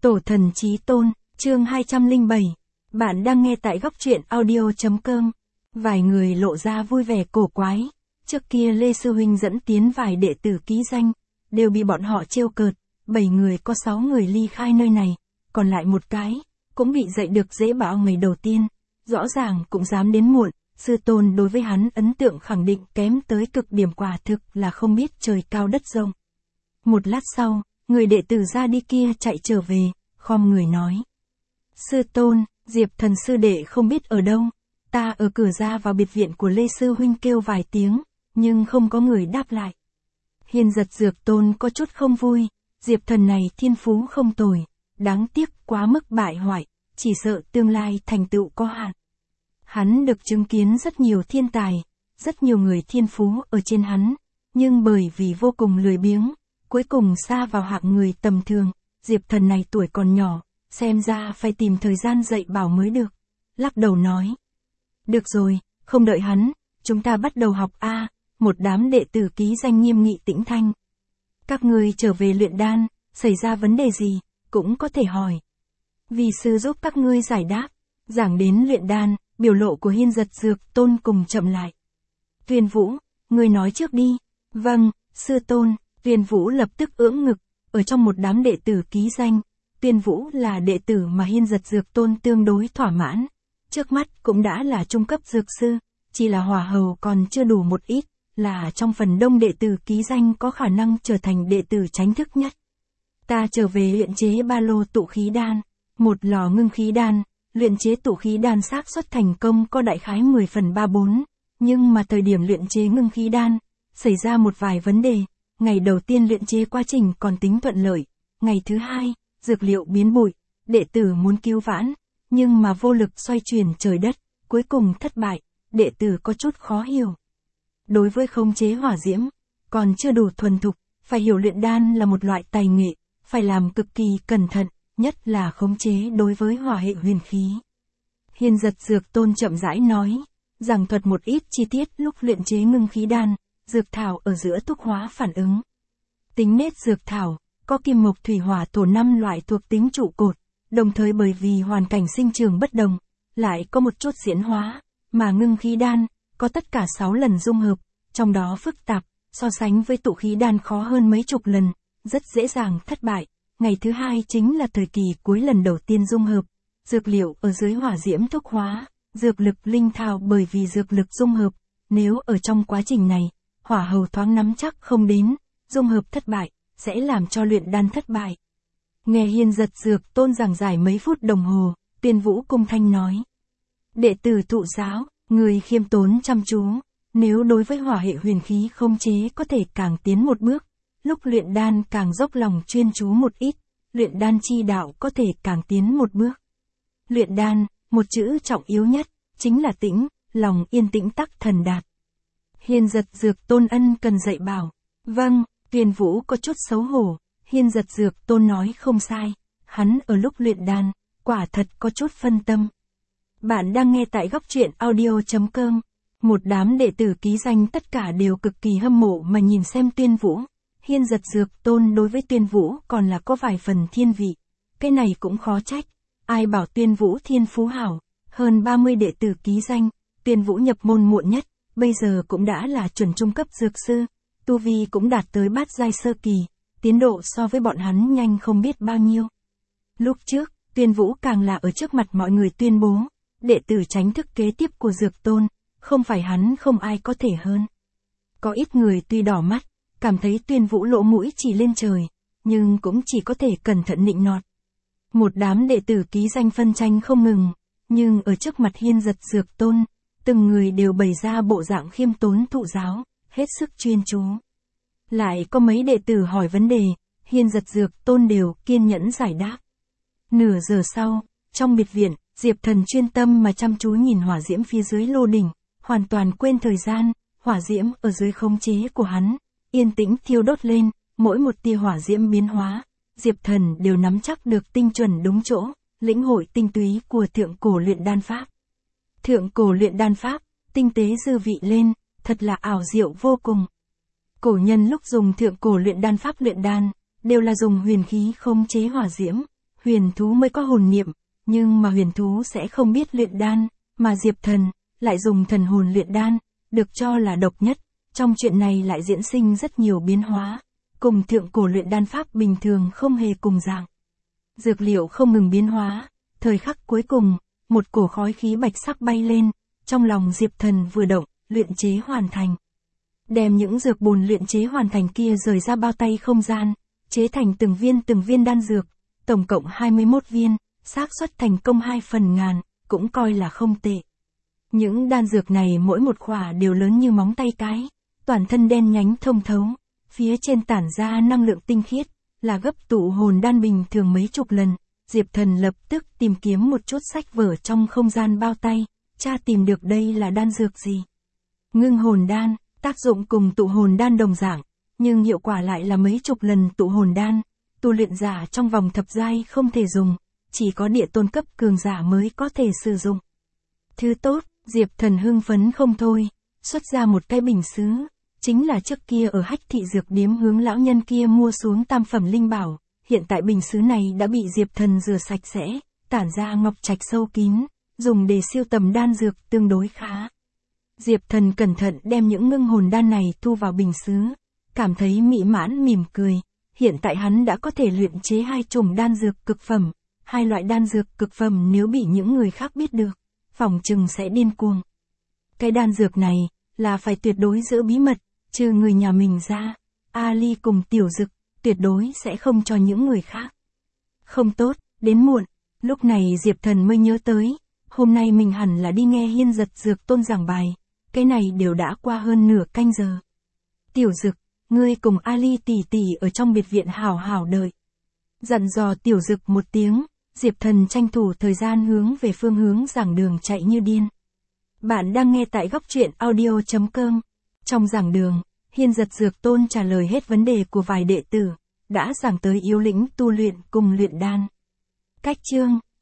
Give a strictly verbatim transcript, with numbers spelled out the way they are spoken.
Tổ thần chí tôn, chương hai trăm lẻ bảy. Bạn đang nghe tại góc truyện audio.com. Vài người lộ ra vui vẻ cổ quái. Trước kia Lê Sư Huynh dẫn tiến vài đệ tử ký danh, đều bị bọn họ trêu cợt. Bảy người có sáu người ly khai nơi này, còn lại một cái, cũng bị dạy được dễ bảo ngày đầu tiên. Rõ ràng cũng dám đến muộn, sư tôn đối với hắn ấn tượng khẳng định kém tới cực điểm, quả thực là không biết trời cao đất rộng. Một lát sau, người đệ tử ra đi kia chạy trở về, khom người nói. Sư tôn, Diệp Thần sư đệ không biết ở đâu, ta ở cửa ra vào biệt viện của Lê Sư Huynh kêu vài tiếng, nhưng không có người đáp lại. Hiên Giật Dược Tôn có chút không vui, Diệp Thần này thiên phú không tồi, đáng tiếc quá mức bại hoại, chỉ sợ tương lai thành tựu có hạn. Hắn được chứng kiến rất nhiều thiên tài, rất nhiều người thiên phú ở trên hắn, nhưng bởi vì vô cùng lười biếng, cuối cùng sa vào hạng người tầm thường. Diệp Thần này tuổi còn nhỏ, xem ra phải tìm thời gian dạy bảo mới được. Lắc đầu nói. Được rồi, không đợi hắn, chúng ta bắt đầu học a. Một đám đệ tử ký danh nghiêm nghị tĩnh thanh. Các ngươi trở về luyện đan, xảy ra vấn đề gì, cũng có thể hỏi. Vì sư giúp các ngươi giải đáp. Giảng đến luyện đan, biểu lộ của Hiên Giật Dược Tôn cùng chậm lại. Tuyên Vũ, ngươi nói trước đi. Vâng, sư tôn. Tuyên Vũ lập tức ưỡn ngực, ở trong một đám đệ tử ký danh, Tuyên Vũ là đệ tử mà Hiên Giật Dược Tôn tương đối thỏa mãn. Trước mắt cũng đã là trung cấp dược sư, chỉ là hỏa hầu còn chưa đủ một ít, là trong phần đông đệ tử ký danh có khả năng trở thành đệ tử chính thức nhất. Ta trở về luyện chế ba lô tụ khí đan, một lò ngưng khí đan, luyện chế tụ khí đan xác suất thành công có đại khái mười phần ba bốn, nhưng mà thời điểm luyện chế ngưng khí đan, xảy ra một vài vấn đề. Ngày đầu tiên luyện chế quá trình còn tính thuận lợi, ngày thứ hai, dược liệu biến bụi, đệ tử muốn cứu vãn, nhưng mà vô lực xoay chuyển trời đất, cuối cùng thất bại, đệ tử có chút khó hiểu. Đối với khống chế hỏa diễm, còn chưa đủ thuần thục, phải hiểu luyện đan là một loại tài nghệ, phải làm cực kỳ cẩn thận, nhất là khống chế đối với hỏa hệ huyền khí. Hiên Giật Dược Tôn chậm rãi nói, giảng thuật một ít chi tiết lúc luyện chế ngưng khí đan. Dược thảo ở giữa thuốc hóa phản ứng. Tính nết dược thảo, có kim mộc thủy hỏa thổ năm loại thuộc tính trụ cột, đồng thời bởi vì hoàn cảnh sinh trường bất đồng, lại có một chút diễn hóa, mà ngưng khí đan, có tất cả sáu lần dung hợp, trong đó phức tạp, so sánh với tụ khí đan khó hơn mấy chục lần, rất dễ dàng thất bại. Ngày thứ hai chính là thời kỳ cuối lần đầu tiên dung hợp, dược liệu ở dưới hỏa diễm thuốc hóa, dược lực linh thảo bởi vì dược lực dung hợp, nếu ở trong quá trình này, hỏa hầu thoáng nắm chắc không đến, dung hợp thất bại, sẽ làm cho luyện đan thất bại. Nghe Hiên Giật Dược Tôn giảng giải mấy phút đồng hồ, Tuyên Vũ cung thanh nói. Đệ tử thụ giáo, người khiêm tốn chăm chú, nếu đối với hỏa hệ huyền khí không chế có thể càng tiến một bước, lúc luyện đan càng dốc lòng chuyên chú một ít, luyện đan chi đạo có thể càng tiến một bước. Luyện đan, một chữ trọng yếu nhất, chính là tĩnh, lòng yên tĩnh tắc thần đạt. Hiên Giật Dược Tôn ân cần dạy bảo. Vâng, Tuyên Vũ có chút xấu hổ. Hiên Giật Dược Tôn nói không sai. Hắn ở lúc luyện đan, quả thật có chút phân tâm. Bạn đang nghe tại góc truyện audio.com. Một đám đệ tử ký danh tất cả đều cực kỳ hâm mộ mà nhìn xem Tuyên Vũ. Hiên Giật Dược Tôn đối với Tuyên Vũ còn là có vài phần thiên vị. Cái này cũng khó trách. Ai bảo Tuyên Vũ thiên phú hảo. Hơn ba mươi đệ tử ký danh, Tuyên Vũ nhập môn muộn nhất. Bây giờ cũng đã là chuẩn trung cấp dược sư, tu vi cũng đạt tới bát giai sơ kỳ, tiến độ so với bọn hắn nhanh không biết bao nhiêu. Lúc trước, Tuyên Vũ càng là ở trước mặt mọi người tuyên bố, đệ tử chính thức kế tiếp của Dược Tôn, không phải hắn không ai có thể hơn. Có ít người tuy đỏ mắt, cảm thấy Tuyên Vũ lỗ mũi chỉ lên trời, nhưng cũng chỉ có thể cẩn thận nịnh nọt. Một đám đệ tử ký danh phân tranh không ngừng, nhưng ở trước mặt Hiên Giật Dược Tôn, từng người đều bày ra bộ dạng khiêm tốn thụ giáo, hết sức chuyên chú. Lại có mấy đệ tử hỏi vấn đề, Hiên Giật Dược Tôn đều kiên nhẫn giải đáp. Nửa giờ sau, trong biệt viện, Diệp Thần chuyên tâm mà chăm chú nhìn hỏa diễm phía dưới lô đỉnh, hoàn toàn quên thời gian, hỏa diễm ở dưới khống chế của hắn, yên tĩnh thiêu đốt lên, mỗi một tia hỏa diễm biến hóa, Diệp Thần đều nắm chắc được tinh chuẩn đúng chỗ, lĩnh hội tinh túy của thượng cổ luyện đan pháp. Thượng cổ luyện đan pháp, tinh tế dư vị lên, thật là ảo diệu vô cùng. Cổ nhân lúc dùng thượng cổ luyện đan pháp luyện đan, đều là dùng huyền khí khống chế hỏa diễm, huyền thú mới có hồn niệm, nhưng mà huyền thú sẽ không biết luyện đan, mà Diệp Thần lại dùng thần hồn luyện đan, được cho là độc nhất. Trong chuyện này lại diễn sinh rất nhiều biến hóa, cùng thượng cổ luyện đan pháp bình thường không hề cùng dạng. Dược liệu không ngừng biến hóa, thời khắc cuối cùng, một cổ khói khí bạch sắc bay lên, trong lòng Diệp Thần vừa động, luyện chế hoàn thành. Đem những dược bùn luyện chế hoàn thành kia rời ra bao tay không gian, chế thành từng viên từng viên đan dược, tổng cộng hai mươi mốt viên, xác suất thành công hai phần ngàn, cũng coi là không tệ. Những đan dược này mỗi một khỏa đều lớn như móng tay cái, toàn thân đen nhánh thông thấu, phía trên tản ra năng lượng tinh khiết, là gấp tụ hồn đan bình thường mấy chục lần. Diệp Thần lập tức tìm kiếm một chút sách vở trong không gian bao tay, tra tìm được đây là đan dược gì. Ngưng hồn đan, tác dụng cùng tụ hồn đan đồng dạng, nhưng hiệu quả lại là mấy chục lần tụ hồn đan, tu luyện giả trong vòng thập giai không thể dùng, chỉ có địa tôn cấp cường giả mới có thể sử dụng. Thứ tốt, Diệp Thần hưng phấn không thôi, xuất ra một cái bình sứ, chính là trước kia ở Hách Thị Dược Điếm hướng lão nhân kia mua xuống tam phẩm linh bảo, hiện tại bình sứ này đã bị Diệp Thần rửa sạch sẽ, tản ra ngọc trạch sâu kín, dùng để siêu tầm đan dược tương đối khá. Diệp Thần cẩn thận đem những ngưng hồn đan này thu vào bình sứ, cảm thấy mỹ mãn mỉm cười, hiện tại hắn đã có thể luyện chế hai chủng đan dược cực phẩm, hai loại đan dược cực phẩm nếu bị những người khác biết được, phỏng chừng sẽ điên cuồng. Cái đan dược này, là phải tuyệt đối giữ bí mật, trừ người nhà mình ra, Ali cùng Tiểu Dực, tuyệt đối sẽ không cho những người khác. Không tốt, đến muộn, lúc này Diệp Thần mới nhớ tới, hôm nay mình hẳn là đi nghe Hiên Giật Dược Tôn giảng bài, cái này đều đã qua hơn nửa canh giờ. Tiểu Dực, ngươi cùng Ali tỷ tỷ ở trong biệt viện hảo hảo đợi. Dặn dò Tiểu Dực một tiếng, Diệp Thần tranh thủ thời gian hướng về phương hướng giảng đường chạy như điên. Bạn đang nghe tại góc truyện audio chấm com. Trong giảng đường, Hiên Giật Dược Tôn trả lời hết vấn đề của vài đệ tử, đã giảng tới yếu lĩnh tu luyện cùng luyện đan. Cách chương